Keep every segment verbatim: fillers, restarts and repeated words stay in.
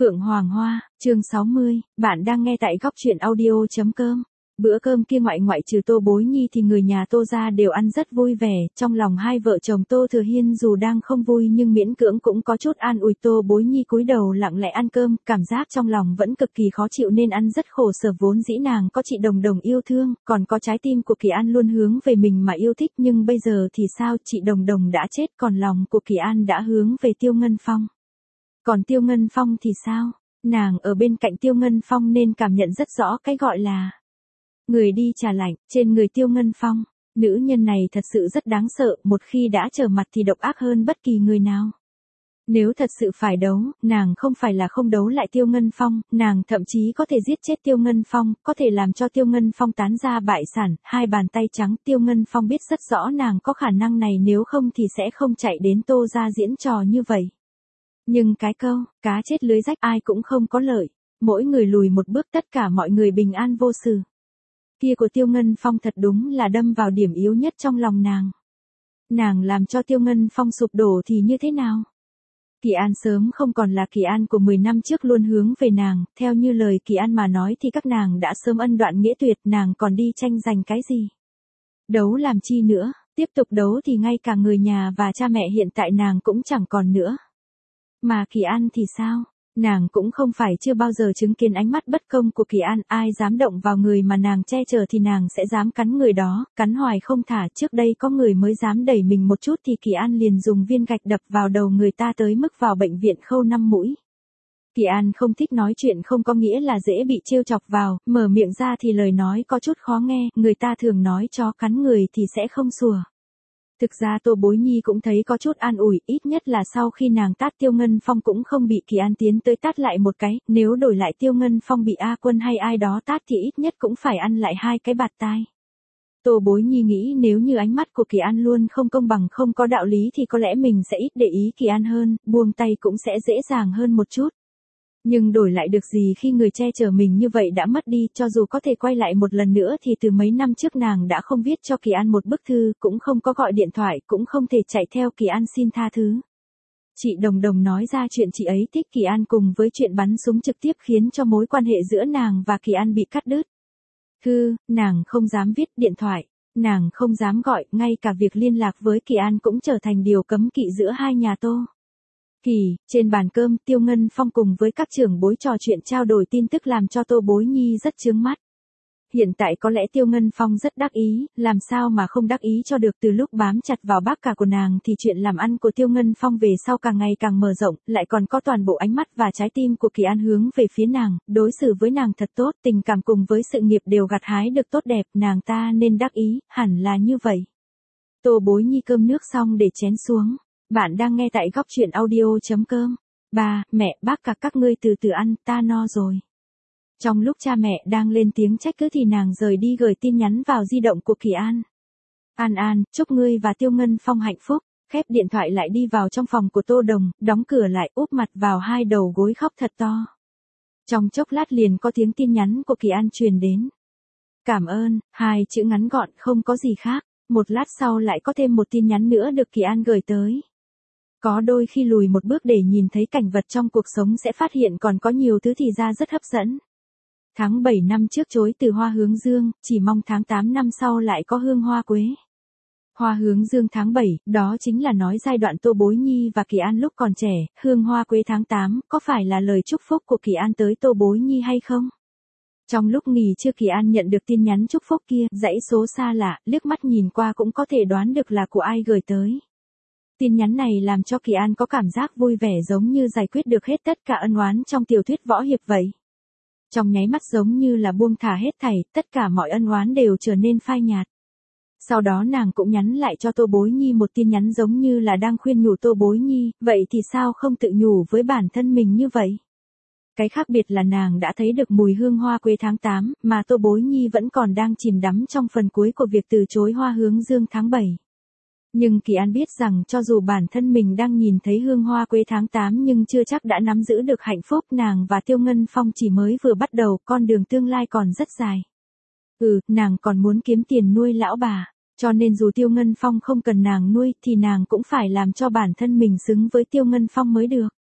Phượng Hoàng Hoa, chương sáu mươi, bạn đang nghe tại góc truyện audio.com. Bữa cơm kia ngoại ngoại trừ Tô Bối Nhi thì người nhà Tô gia đều ăn rất vui vẻ, trong lòng hai vợ chồng Tô Thừa Hiên dù đang không vui nhưng miễn cưỡng cũng có chút an ủi. Tô Bối Nhi cúi đầu lặng lẽ ăn cơm, cảm giác trong lòng vẫn cực kỳ khó chịu nên ăn rất khổ sở. Vốn dĩ nàng có chị Đồng Đồng yêu thương, còn có trái tim của Kỳ An luôn hướng về mình mà yêu thích, nhưng bây giờ thì sao, chị Đồng Đồng đã chết còn lòng của Kỳ An đã hướng về Tiêu Ngân Phong. Còn Tiêu Ngân Phong thì sao? Nàng ở bên cạnh Tiêu Ngân Phong nên cảm nhận rất rõ cái gọi là người đi trà lạnh trên người Tiêu Ngân Phong. Nữ nhân này thật sự rất đáng sợ, một khi đã trở mặt thì độc ác hơn bất kỳ người nào. Nếu thật sự phải đấu, nàng không phải là không đấu lại Tiêu Ngân Phong, nàng thậm chí có thể giết chết Tiêu Ngân Phong, có thể làm cho Tiêu Ngân Phong tán ra bại sản, hai bàn tay trắng. Tiêu Ngân Phong biết rất rõ nàng có khả năng này, nếu không thì sẽ không chạy đến Tô gia diễn trò như vậy. Nhưng cái câu, cá chết lưới rách ai cũng không có lợi, mỗi người lùi một bước tất cả mọi người bình an vô sự. Kia của Tiêu Ngân Phong thật đúng là đâm vào điểm yếu nhất trong lòng nàng. Nàng làm cho Tiêu Ngân Phong sụp đổ thì như thế nào? Kỳ An sớm không còn là Kỳ An của mười năm trước luôn hướng về nàng, theo như lời Kỳ An mà nói thì các nàng đã sớm ân đoạn nghĩa tuyệt, nàng còn đi tranh giành cái gì? Đấu làm chi nữa, tiếp tục đấu thì ngay cả người nhà và cha mẹ hiện tại nàng cũng chẳng còn nữa. Mà Kỳ An thì sao? Nàng cũng không phải chưa bao giờ chứng kiến ánh mắt bất công của Kỳ An, ai dám động vào người mà nàng che chở thì nàng sẽ dám cắn người đó, cắn hoài không thả. Trước đây có người mới dám đẩy mình một chút thì Kỳ An liền dùng viên gạch đập vào đầu người ta tới mức vào bệnh viện khâu năm mũi. Kỳ An không thích nói chuyện không có nghĩa là dễ bị trêu chọc vào, mở miệng ra thì lời nói có chút khó nghe, người ta thường nói chó cắn người thì sẽ không sủa. Thực ra Tô Bối Nhi cũng thấy có chút an ủi, ít nhất là sau khi nàng tát Tiêu Ngân Phong cũng không bị Kỳ An tiến tới tát lại một cái, nếu đổi lại Tiêu Ngân Phong bị A Quân hay ai đó tát thì ít nhất cũng phải ăn lại hai cái bạt tai. Tô Bối Nhi nghĩ nếu như ánh mắt của Kỳ An luôn không công bằng không có đạo lý thì có lẽ mình sẽ ít để ý Kỳ An hơn, buông tay cũng sẽ dễ dàng hơn một chút. Nhưng đổi lại được gì khi người che chở mình như vậy đã mất đi, cho dù có thể quay lại một lần nữa thì từ mấy năm trước nàng đã không viết cho Kỳ An một bức thư, cũng không có gọi điện thoại, cũng không thể chạy theo Kỳ An xin tha thứ. Chị Đồng Đồng nói ra chuyện chị ấy thích Kỳ An cùng với chuyện bắn súng trực tiếp khiến cho mối quan hệ giữa nàng và Kỳ An bị cắt đứt. Thư, nàng không dám viết, điện thoại, nàng không dám gọi, ngay cả việc liên lạc với Kỳ An cũng trở thành điều cấm kỵ giữa hai nhà Tô. Kỳ, trên bàn cơm, Tiêu Ngân Phong cùng với các trưởng bối trò chuyện trao đổi tin tức làm cho Tô Bối Nhi rất chướng mắt. Hiện tại có lẽ Tiêu Ngân Phong rất đắc ý, làm sao mà không đắc ý cho được, từ lúc bám chặt vào bác cả của nàng thì chuyện làm ăn của Tiêu Ngân Phong về sau càng ngày càng mở rộng, lại còn có toàn bộ ánh mắt và trái tim của Kỳ An hướng về phía nàng, đối xử với nàng thật tốt, tình cảm cùng với sự nghiệp đều gặt hái được tốt đẹp, nàng ta nên đắc ý, hẳn là như vậy. Tô Bối Nhi cơm nước xong để chén xuống. Bạn đang nghe tại góc truyện audio.com. Ba, mẹ, bác cả các ngươi từ từ ăn, ta no rồi. Trong lúc cha mẹ đang lên tiếng trách cứ thì nàng rời đi gửi tin nhắn vào di động của Kỳ An. An An, chúc ngươi và Tiêu Ngân Phong hạnh phúc. Khép điện thoại lại đi vào trong phòng của Tô Đồng, đóng cửa lại, úp mặt vào hai đầu gối khóc thật to. Trong chốc lát liền có tiếng tin nhắn của Kỳ An truyền đến. Cảm ơn, hai chữ ngắn gọn không có gì khác. Một lát sau lại có thêm một tin nhắn nữa được Kỳ An gửi tới. Có đôi khi lùi một bước để nhìn thấy cảnh vật trong cuộc sống sẽ phát hiện còn có nhiều thứ thì ra rất hấp dẫn. Tháng bảy năm trước chối từ hoa hướng dương, chỉ mong tháng tám năm sau lại có hương hoa quế. Hoa hướng dương tháng bảy, đó chính là nói giai đoạn Tô Bối Nhi và Kỳ An lúc còn trẻ, hương hoa quế tháng tám, có phải là lời chúc phúc của Kỳ An tới Tô Bối Nhi hay không? Trong lúc nghỉ trưa Kỳ An nhận được tin nhắn chúc phúc kia, dãy số xa lạ, liếc mắt nhìn qua cũng có thể đoán được là của ai gửi tới. Tin nhắn này làm cho Kỳ An có cảm giác vui vẻ giống như giải quyết được hết tất cả ân oán trong tiểu thuyết võ hiệp vậy. Trong nháy mắt giống như là buông thả hết thảy, tất cả mọi ân oán đều trở nên phai nhạt. Sau đó nàng cũng nhắn lại cho Tô Bối Nhi một tin nhắn giống như là đang khuyên nhủ Tô Bối Nhi, vậy thì sao không tự nhủ với bản thân mình như vậy? Cái khác biệt là nàng đã thấy được mùi hương hoa quế tháng tám, mà Tô Bối Nhi vẫn còn đang chìm đắm trong phần cuối của việc từ chối hoa hướng dương tháng bảy. Nhưng Kỳ An biết rằng cho dù bản thân mình đang nhìn thấy hương hoa quế tháng tám nhưng chưa chắc đã nắm giữ được hạnh phúc, nàng và Tiêu Ngân Phong chỉ mới vừa bắt đầu, con đường tương lai còn rất dài. Ừ, nàng còn muốn kiếm tiền nuôi lão bà, cho nên dù Tiêu Ngân Phong không cần nàng nuôi thì nàng cũng phải làm cho bản thân mình xứng với Tiêu Ngân Phong mới được.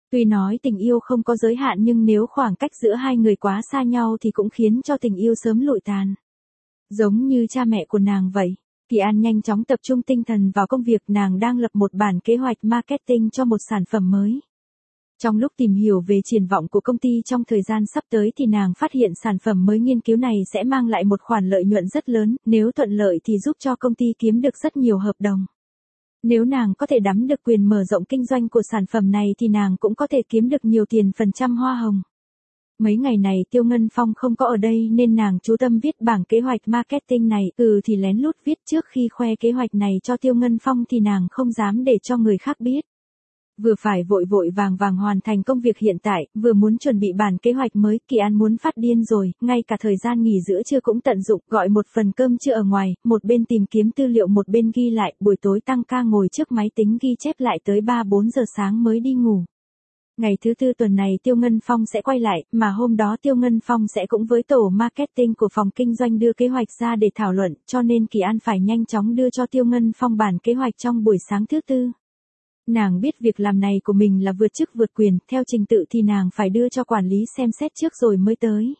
Tuy nói tình yêu không có giới hạn nhưng nếu khoảng cách giữa hai người quá xa nhau thì cũng khiến cho tình yêu sớm lụi tàn. Giống như cha mẹ của nàng vậy. Kỳ An nhanh chóng tập trung tinh thần vào công việc, nàng đang lập một bản kế hoạch marketing cho một sản phẩm mới. Trong lúc tìm hiểu về triển vọng của công ty trong thời gian sắp tới thì nàng phát hiện sản phẩm mới nghiên cứu này sẽ mang lại một khoản lợi nhuận rất lớn, nếu thuận lợi thì giúp cho công ty kiếm được rất nhiều hợp đồng. Nếu nàng có thể nắm được quyền mở rộng kinh doanh của sản phẩm này thì nàng cũng có thể kiếm được nhiều tiền phần trăm hoa hồng. Mấy ngày này Tiêu Ngân Phong không có ở đây nên nàng chú tâm viết bảng kế hoạch marketing này, ừ thì lén lút viết trước khi khoe kế hoạch này cho Tiêu Ngân Phong thì nàng không dám để cho người khác biết. Vừa phải vội vội vàng vàng hoàn thành công việc hiện tại, vừa muốn chuẩn bị bản kế hoạch mới, Kỳ An muốn phát điên rồi, ngay cả thời gian nghỉ giữa trưa cũng tận dụng, gọi một phần cơm trưa ở ngoài, một bên tìm kiếm tư liệu một bên ghi lại, buổi tối tăng ca ngồi trước máy tính ghi chép lại tới ba bốn giờ sáng mới đi ngủ. Ngày thứ tư tuần này Tiêu Ngân Phong sẽ quay lại, mà hôm đó Tiêu Ngân Phong sẽ cũng với tổ marketing của phòng kinh doanh đưa kế hoạch ra để thảo luận, cho nên Kỳ An phải nhanh chóng đưa cho Tiêu Ngân Phong bản kế hoạch trong buổi sáng thứ tư. Nàng biết việc làm này của mình là vượt chức vượt quyền, theo trình tự thì nàng phải đưa cho quản lý xem xét trước rồi mới tới.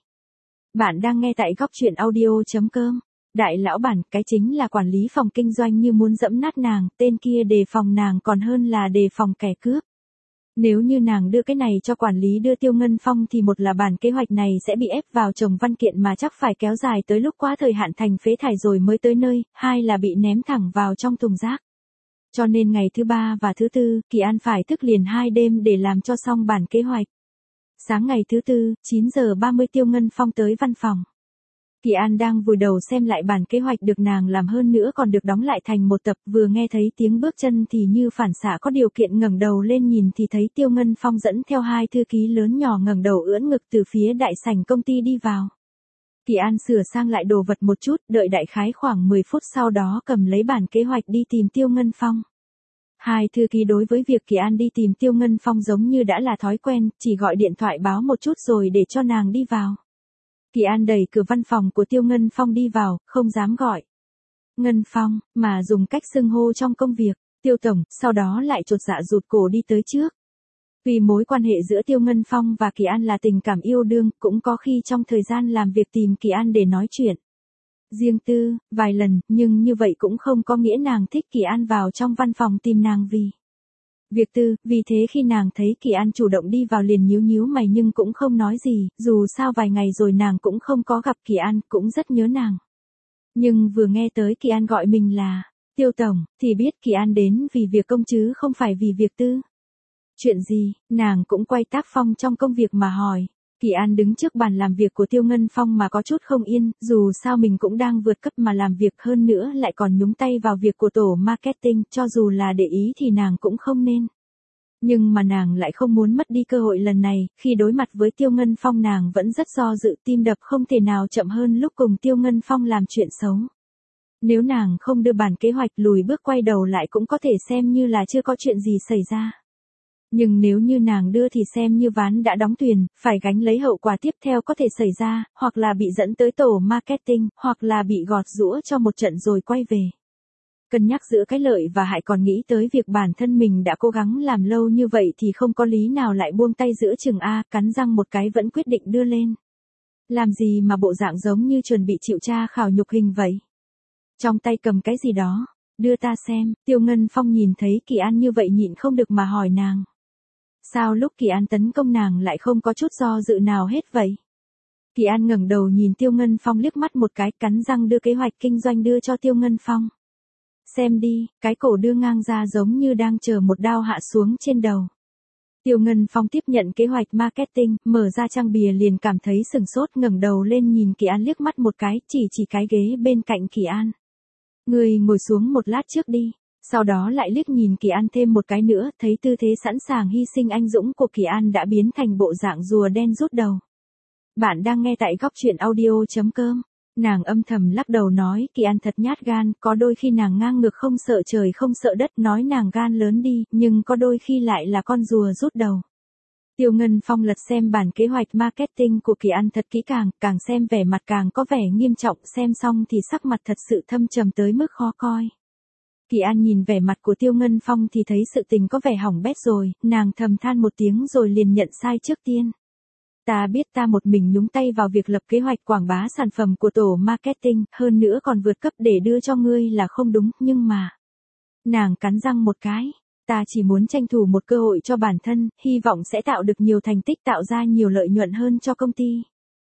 Bạn đang nghe tại góc truyện audio chấm com. Đại lão bản, cái chính là quản lý phòng kinh doanh như muốn dẫm nát nàng, tên kia đề phòng nàng còn hơn là đề phòng kẻ cướp. Nếu như nàng đưa cái này cho quản lý đưa Tiêu Ngân Phong thì một là bản kế hoạch này sẽ bị ép vào chồng văn kiện mà chắc phải kéo dài tới lúc quá thời hạn thành phế thải rồi mới tới nơi, hai là bị ném thẳng vào trong thùng rác. Cho nên ngày thứ ba và thứ tư, Kỳ An phải thức liền hai đêm để làm cho xong bản kế hoạch. Sáng ngày thứ tư, chín giờ ba mươi Tiêu Ngân Phong tới văn phòng. Kỳ An đang vùi đầu xem lại bản kế hoạch được nàng làm hơn nữa còn được đóng lại thành một tập, vừa nghe thấy tiếng bước chân thì như phản xạ có điều kiện ngẩng đầu lên nhìn thì thấy Tiêu Ngân Phong dẫn theo hai thư ký lớn nhỏ ngẩng đầu ưỡn ngực từ phía đại sảnh công ty đi vào. Kỳ An sửa sang lại đồ vật một chút, đợi đại khái khoảng mười phút sau đó cầm lấy bản kế hoạch đi tìm Tiêu Ngân Phong. Hai thư ký đối với việc Kỳ An đi tìm Tiêu Ngân Phong giống như đã là thói quen, chỉ gọi điện thoại báo một chút rồi để cho nàng đi vào. Kỳ An đẩy cửa văn phòng của Tiêu Ngân Phong đi vào, không dám gọi Ngân Phong, mà dùng cách xưng hô trong công việc, Tiêu Tổng, sau đó lại chột dạ rụt cổ đi tới trước. Vì mối quan hệ giữa Tiêu Ngân Phong và Kỳ An là tình cảm yêu đương, cũng có khi trong thời gian làm việc tìm Kỳ An để nói chuyện riêng tư, vài lần, nhưng như vậy cũng không có nghĩa nàng thích Kỳ An vào trong văn phòng tìm nàng vì việc tư, vì thế khi nàng thấy Kỳ An chủ động đi vào liền nhíu nhíu mày nhưng cũng không nói gì, dù sao vài ngày rồi nàng cũng không có gặp Kỳ An, cũng rất nhớ nàng. Nhưng vừa nghe tới Kỳ An gọi mình là Tiêu Tổng, thì biết Kỳ An đến vì việc công chứ không phải vì việc tư. Chuyện gì, nàng cũng quay tác phong trong công việc mà hỏi. Kỳ An đứng trước bàn làm việc của Tiêu Ngân Phong mà có chút không yên, dù sao mình cũng đang vượt cấp mà làm việc hơn nữa lại còn nhúng tay vào việc của tổ marketing, cho dù là để ý thì nàng cũng không nên. Nhưng mà nàng lại không muốn mất đi cơ hội lần này, khi đối mặt với Tiêu Ngân Phong nàng vẫn rất do dự, tim đập không thể nào chậm hơn lúc cùng Tiêu Ngân Phong làm chuyện xấu. Nếu nàng không đưa bản kế hoạch lùi bước quay đầu lại cũng có thể xem như là chưa có chuyện gì xảy ra. Nhưng nếu như nàng đưa thì xem như ván đã đóng thuyền, phải gánh lấy hậu quả tiếp theo có thể xảy ra, hoặc là bị dẫn tới tổ marketing, hoặc là bị gọt giũa cho một trận rồi quay về. Cân nhắc giữa cái lợi và hại còn nghĩ tới việc bản thân mình đã cố gắng làm lâu như vậy thì không có lý nào lại buông tay giữa chừng a, cắn răng một cái vẫn quyết định đưa lên. Làm gì mà bộ dạng giống như chuẩn bị chịu tra khảo nhục hình vậy? Trong tay cầm cái gì đó, đưa ta xem. Tiêu Ngân Phong nhìn thấy Kỳ An như vậy nhịn không được mà hỏi nàng. Sao lúc Kỳ An tấn công nàng lại không có chút do dự nào hết vậy? Kỳ An ngẩng đầu nhìn Tiêu Ngân Phong liếc mắt một cái, cắn răng đưa kế hoạch kinh doanh đưa cho Tiêu Ngân Phong. Xem đi, cái cổ đưa ngang ra giống như đang chờ một đao hạ xuống trên đầu. Tiêu Ngân Phong tiếp nhận kế hoạch marketing, mở ra trang bìa liền cảm thấy sừng sốt, ngẩng đầu lên nhìn Kỳ An liếc mắt một cái, chỉ chỉ cái ghế bên cạnh Kỳ An. Người ngồi xuống một lát trước đi. Sau đó lại liếc nhìn Kỳ An thêm một cái nữa, thấy tư thế sẵn sàng hy sinh anh dũng của Kỳ An đã biến thành bộ dạng rùa đen rút đầu. Bạn đang nghe tại góc truyện audio chấm com. Nàng âm thầm lắc đầu nói Kỳ An thật nhát gan, có đôi khi nàng ngang ngược không sợ trời không sợ đất, nói nàng gan lớn đi, nhưng có đôi khi lại là con rùa rút đầu. Tiêu Ngân Phong lật xem bản kế hoạch marketing của Kỳ An thật kỹ càng, càng xem vẻ mặt càng có vẻ nghiêm trọng, xem xong thì sắc mặt thật sự thâm trầm tới mức khó coi. Kỳ An nhìn vẻ mặt của Tiêu Ngân Phong thì thấy sự tình có vẻ hỏng bét rồi, nàng thầm than một tiếng rồi liền nhận sai trước tiên. Ta biết ta một mình nhúng tay vào việc lập kế hoạch quảng bá sản phẩm của tổ marketing, hơn nữa còn vượt cấp để đưa cho ngươi là không đúng, nhưng mà... Nàng cắn răng một cái, ta chỉ muốn tranh thủ một cơ hội cho bản thân, hy vọng sẽ tạo được nhiều thành tích tạo ra nhiều lợi nhuận hơn cho công ty.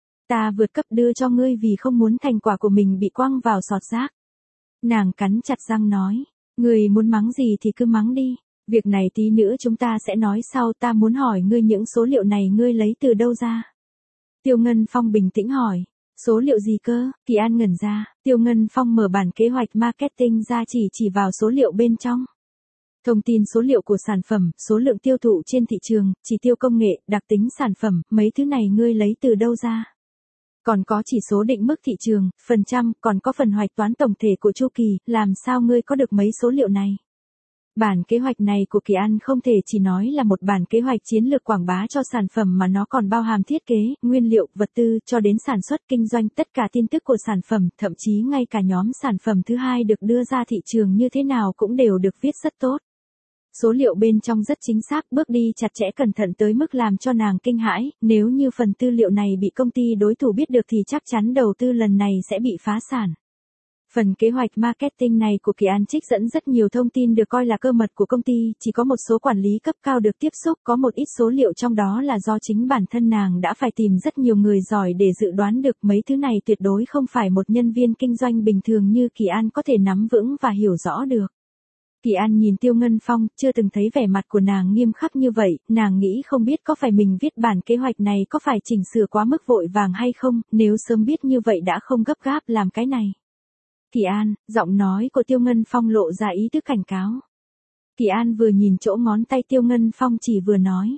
Ta vượt cấp đưa cho ngươi vì không muốn thành quả của mình bị quăng vào sọt rác. Nàng cắn chặt răng nói, ngươi muốn mắng gì thì cứ mắng đi, việc này tí nữa chúng ta sẽ nói sau, ta muốn hỏi ngươi những số liệu này ngươi lấy từ đâu ra? Tiêu Ngân Phong bình tĩnh hỏi, số liệu gì cơ? Kỳ An ngẩn ra, Tiêu Ngân Phong mở bản kế hoạch marketing ra chỉ chỉ vào số liệu bên trong. Thông tin số liệu của sản phẩm, số lượng tiêu thụ trên thị trường, chỉ tiêu công nghệ, đặc tính sản phẩm, mấy thứ này ngươi lấy từ đâu ra? Còn có chỉ số định mức thị trường, phần trăm, còn có phần hoạch toán tổng thể của chu kỳ, làm sao ngươi có được mấy số liệu này? Bản kế hoạch này của Kỳ An không thể chỉ nói là một bản kế hoạch chiến lược quảng bá cho sản phẩm mà nó còn bao hàm thiết kế, nguyên liệu, vật tư, cho đến sản xuất kinh doanh, tất cả tin tức của sản phẩm, thậm chí ngay cả nhóm sản phẩm thứ hai được đưa ra thị trường như thế nào cũng đều được viết rất tốt. Số liệu bên trong rất chính xác, bước đi chặt chẽ cẩn thận tới mức làm cho nàng kinh hãi, nếu như phần tư liệu này bị công ty đối thủ biết được thì chắc chắn đầu tư lần này sẽ bị phá sản. Phần kế hoạch marketing này của Kỳ An trích dẫn rất nhiều thông tin được coi là cơ mật của công ty, chỉ có một số quản lý cấp cao được tiếp xúc, có một ít số liệu trong đó là do chính bản thân nàng đã phải tìm rất nhiều người giỏi để dự đoán được, mấy thứ này tuyệt đối không phải một nhân viên kinh doanh bình thường như Kỳ An có thể nắm vững và hiểu rõ được. Kỳ An nhìn Tiêu Ngân Phong, chưa từng thấy vẻ mặt của nàng nghiêm khắc như vậy, nàng nghĩ không biết có phải mình viết bản kế hoạch này có phải chỉnh sửa quá mức vội vàng hay không, nếu sớm biết như vậy đã không gấp gáp làm cái này. Kỳ An, giọng nói của Tiêu Ngân Phong lộ ra ý thức cảnh cáo. Kỳ An vừa nhìn chỗ ngón tay Tiêu Ngân Phong chỉ vừa nói.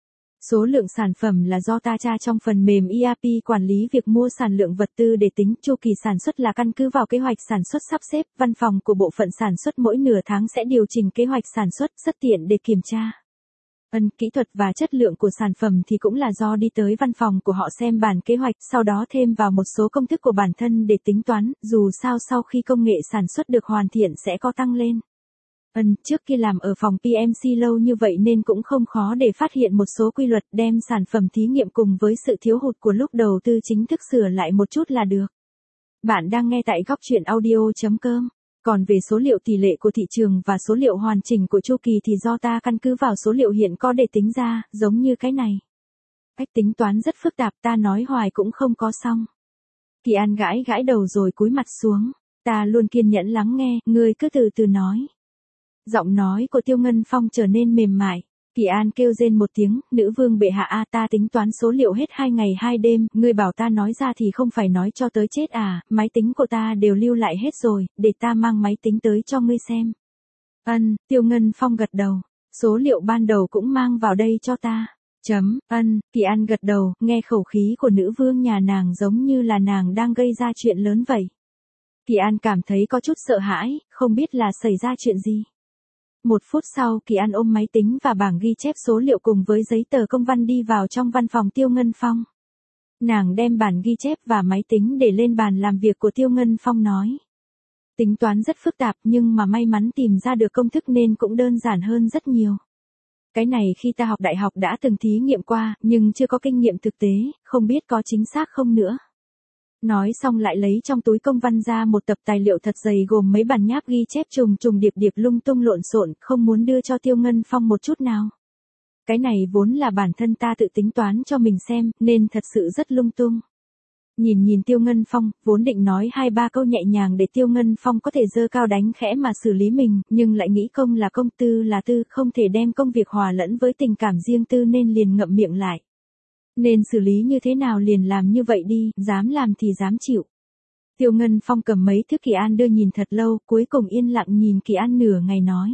Số lượng sản phẩm là do ta tra trong phần mềm e rờ pê quản lý việc mua sản lượng vật tư để tính, chu kỳ sản xuất là căn cứ vào kế hoạch sản xuất sắp xếp, văn phòng của bộ phận sản xuất mỗi nửa tháng sẽ điều chỉnh kế hoạch sản xuất, rất tiện để kiểm tra. Ân, kỹ thuật và chất lượng của sản phẩm thì cũng là do đi tới văn phòng của họ xem bản kế hoạch, sau đó thêm vào một số công thức của bản thân để tính toán, dù sao sau khi công nghệ sản xuất được hoàn thiện sẽ có tăng lên. Ân, trước khi làm ở phòng pê em xê lâu như vậy nên cũng không khó để phát hiện một số quy luật, đem sản phẩm thí nghiệm cùng với sự thiếu hụt của lúc đầu tư chính thức sửa lại một chút là được. Bạn đang nghe tại góc truyện audio chấm com. Còn về số liệu tỷ lệ của thị trường và số liệu hoàn chỉnh của chu kỳ thì do ta căn cứ vào số liệu hiện có để tính ra, giống như cái này. Cách tính toán rất phức tạp, ta nói hoài cũng không có xong. Kỳ An gãi gãi đầu rồi cúi mặt xuống, ta luôn kiên nhẫn lắng nghe, ngươi cứ từ từ nói. Giọng nói của Tiêu Ngân Phong trở nên mềm mại. Kỳ An kêu rên một tiếng, nữ vương bệ hạ a, ta tính toán số liệu hết hai ngày hai đêm, ngươi bảo ta nói ra thì không phải nói cho tới chết à, máy tính của ta đều lưu lại hết rồi, để ta mang máy tính tới cho ngươi xem. Ân, Tiêu Ngân Phong gật đầu, số liệu ban đầu cũng mang vào đây cho ta. Chấm, ân, Kỳ An gật đầu, nghe khẩu khí của nữ vương nhà nàng giống như là nàng đang gây ra chuyện lớn vậy. Kỳ An cảm thấy có chút sợ hãi, không biết là xảy ra chuyện gì. Một phút sau, Kỳ An ôm máy tính và bảng ghi chép số liệu cùng với giấy tờ công văn đi vào trong văn phòng Tiêu Ngân Phong. Nàng đem bản ghi chép và máy tính để lên bàn làm việc của Tiêu Ngân Phong nói. Tính toán rất phức tạp nhưng mà may mắn tìm ra được công thức nên cũng đơn giản hơn rất nhiều. Cái này khi ta học đại học đã từng thí nghiệm qua, nhưng chưa có kinh nghiệm thực tế, không biết có chính xác không nữa. Nói xong lại lấy trong túi công văn ra một tập tài liệu thật dày gồm mấy bản nháp ghi chép trùng trùng điệp điệp lung tung lộn xộn, không muốn đưa cho Tiêu Ngân Phong một chút nào. Cái này vốn là bản thân ta tự tính toán cho mình xem, nên thật sự rất lung tung. Nhìn nhìn Tiêu Ngân Phong, vốn định nói hai ba câu nhẹ nhàng để Tiêu Ngân Phong có thể giơ cao đánh khẽ mà xử lý mình, nhưng lại nghĩ công là công, tư là tư, không thể đem công việc hòa lẫn với tình cảm riêng tư nên liền ngậm miệng lại. Nên xử lý như thế nào liền làm như vậy đi, dám làm thì dám chịu. Tiêu Ngân Phong cầm mấy thứ Kỳ An đưa nhìn thật lâu, cuối cùng yên lặng nhìn Kỳ An nửa ngày nói.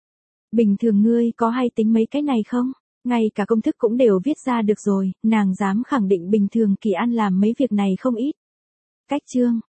Bình thường ngươi có hay tính mấy cái này không? Ngay cả công thức cũng đều viết ra được rồi, nàng dám khẳng định bình thường Kỳ An làm mấy việc này không ít. Cách chương,